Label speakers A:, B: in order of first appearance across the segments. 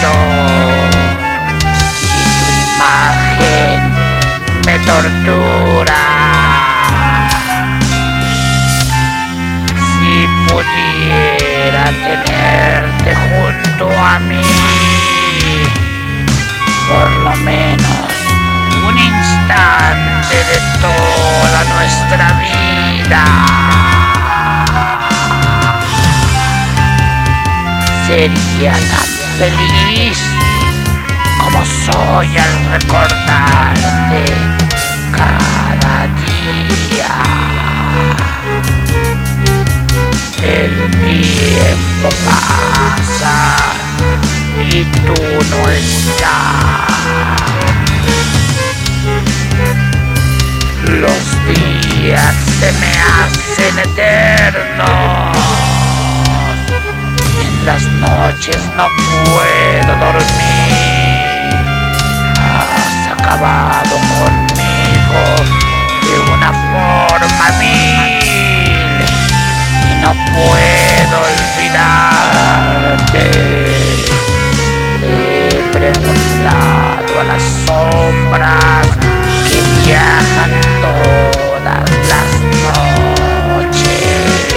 A: visto y tu imagen me tortura. Si pudiera tenerte junto a mí, por lo menos un instante de toda nuestra vida, sería tan feliz como soy al recordarte cada día. El tiempo pasa y tú no estás. Los días se me hacen eternos. En las noches no puedo dormir. Has acabado conmigo de una forma vil y no puedo olvidarte. He preguntado a las sombras que viajan todas las noches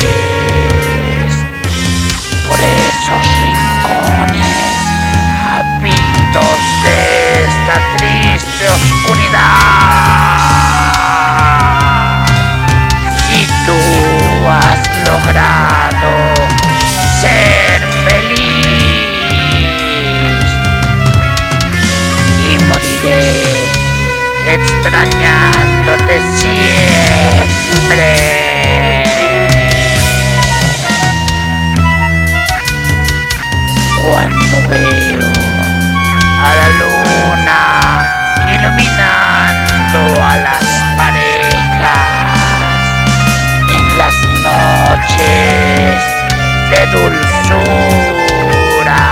A: por esos rincones habidos de esta triste oscuridad. Si tú has logrado ser feliz y moriré extrañándote siempre. Cuando veo a la luna iluminando a las parejas en las noches de dulzura,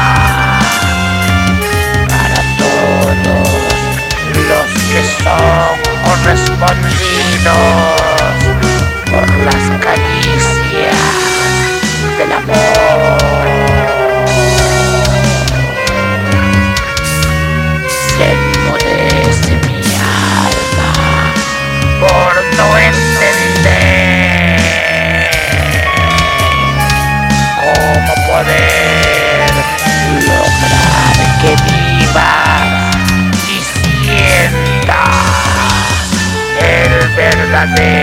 A: para todos los que son correspondidos por las caricias del amor, se enmudece mi alma por no entender cómo poder lograr que vivas y sientas el verdadero